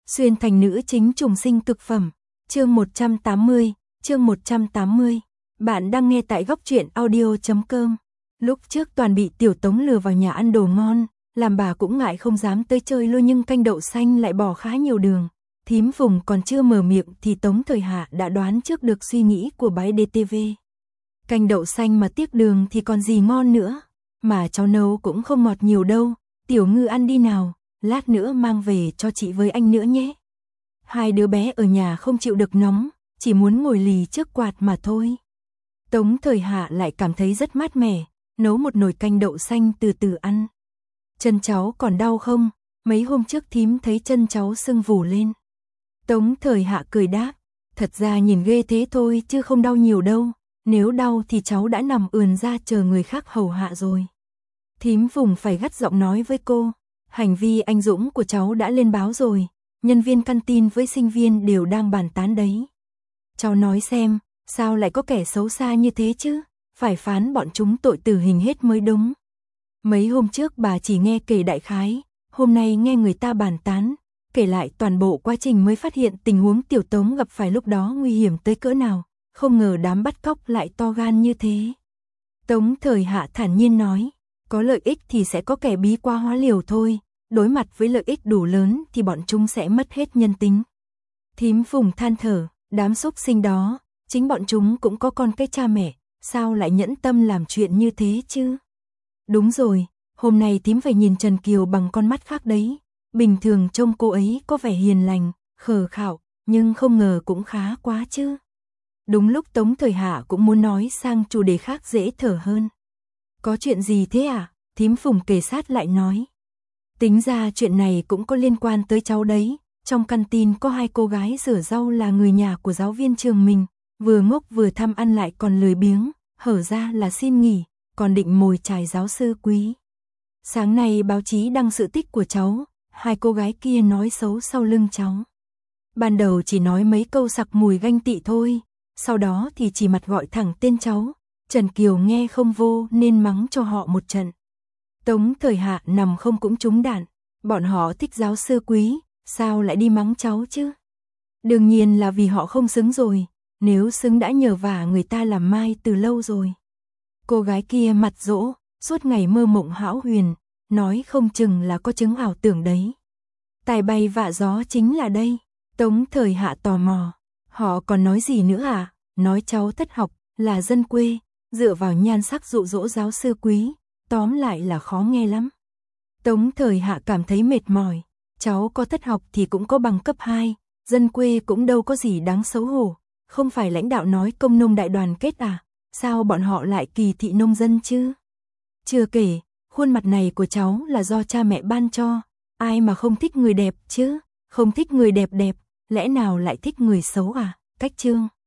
Xuyên thành nữ chính trùng sinh cực phẩm. Chương 180, chương 180. Bạn đang nghe tại góc truyện audio.com. Lúc trước toàn bị Tiểu Tống lừa vào nhà ăn đồ ngon, làm bà cũng ngại không dám tới chơi lôi, nhưng canh đậu xanh lại bỏ khá nhiều đường. Thím Phùng còn chưa mở miệng thì Tống Thời Hạ đã đoán trước được suy nghĩ của bái DTV. Canh đậu xanh mà tiếc đường thì còn gì ngon nữa. Mà cháu nấu cũng không ngọt nhiều đâu, Tiểu Ngư ăn đi nào, lát nữa mang về cho chị với anh nữa nhé. Hai đứa bé ở nhà không chịu được nóng, chỉ muốn ngồi lì trước quạt mà thôi. Tống Thời Hạ lại cảm thấy rất mát mẻ, nấu một nồi canh đậu xanh từ từ ăn. Chân cháu còn đau không? Mấy hôm trước thím thấy chân cháu sưng vù lên. Tống Thời Hạ cười đáp, thật ra nhìn ghê thế thôi chứ không đau nhiều đâu, nếu đau thì cháu đã nằm ườn ra chờ người khác hầu hạ rồi. Thím Phùng phải gắt giọng nói với cô, hành vi anh dũng của cháu đã lên báo rồi, nhân viên canteen với sinh viên đều đang bàn tán đấy. Cháu nói xem, sao lại có kẻ xấu xa như thế chứ, phải phán bọn chúng tội tử hình hết mới đúng. Mấy hôm trước bà chỉ nghe kể đại khái, hôm nay nghe người ta bàn tán, kể lại toàn bộ quá trình mới phát hiện tình huống Tiểu Tống gặp phải lúc đó nguy hiểm tới cỡ nào, không ngờ đám bắt cóc lại to gan như thế. Tống Thời Hạ thản nhiên nói, có lợi ích thì sẽ có kẻ bí quá hóa liều thôi, đối mặt với lợi ích đủ lớn thì bọn chúng sẽ mất hết nhân tính. Thím Phùng than thở, đám xúc sinh đó, chính bọn chúng cũng có con cái cha mẹ, sao lại nhẫn tâm làm chuyện như thế chứ? Đúng rồi, hôm nay thím phải nhìn Trần Kiều bằng con mắt khác đấy, bình thường trông cô ấy có vẻ hiền lành, khờ khạo, nhưng không ngờ cũng khá quá chứ. Đúng lúc Tống Thời Hạ cũng muốn nói sang chủ đề khác dễ thở hơn. Có chuyện gì thế à? Thím Phùng kề sát lại nói. Tính ra chuyện này cũng có liên quan tới cháu đấy, trong canteen có hai cô gái rửa rau là người nhà của giáo viên trường mình, vừa ngốc vừa tham ăn lại còn lười biếng, hở ra là xin nghỉ, còn định mồi chài giáo sư Quý. Sáng nay báo chí đăng sự tích của cháu, hai cô gái kia nói xấu sau lưng cháu. Ban đầu chỉ nói mấy câu sặc mùi ganh tị thôi, sau đó thì chỉ mặt gọi thẳng tên cháu. Trần Kiều nghe không vô nên mắng cho họ một trận. Tống Thời Hạ nằm không cũng trúng đạn, bọn họ thích giáo sư Quý, sao lại đi mắng cháu chứ? Đương nhiên là vì họ không xứng rồi, nếu xứng đã nhờ vả người ta làm mai từ lâu rồi. Cô gái kia mặt dỗ, suốt ngày mơ mộng hão huyền, nói không chừng là có chứng ảo tưởng đấy. Tài bay vạ gió chính là đây. Tống Thời Hạ tò mò, họ còn nói gì nữa à? Nói cháu thất học, là dân quê, dựa vào nhan sắc dụ dỗ giáo sư Quý, tóm lại là khó nghe lắm. Tống Thời Hạ cảm thấy mệt mỏi, cháu có thất học thì cũng có bằng cấp 2, dân quê cũng đâu có gì đáng xấu hổ, không phải lãnh đạo nói công nông đại đoàn kết à, sao bọn họ lại kỳ thị nông dân chứ? Chưa kể, khuôn mặt này của cháu là do cha mẹ ban cho, ai mà không thích người đẹp chứ, không thích người đẹp đẹp, lẽ nào lại thích người xấu à? Cách chương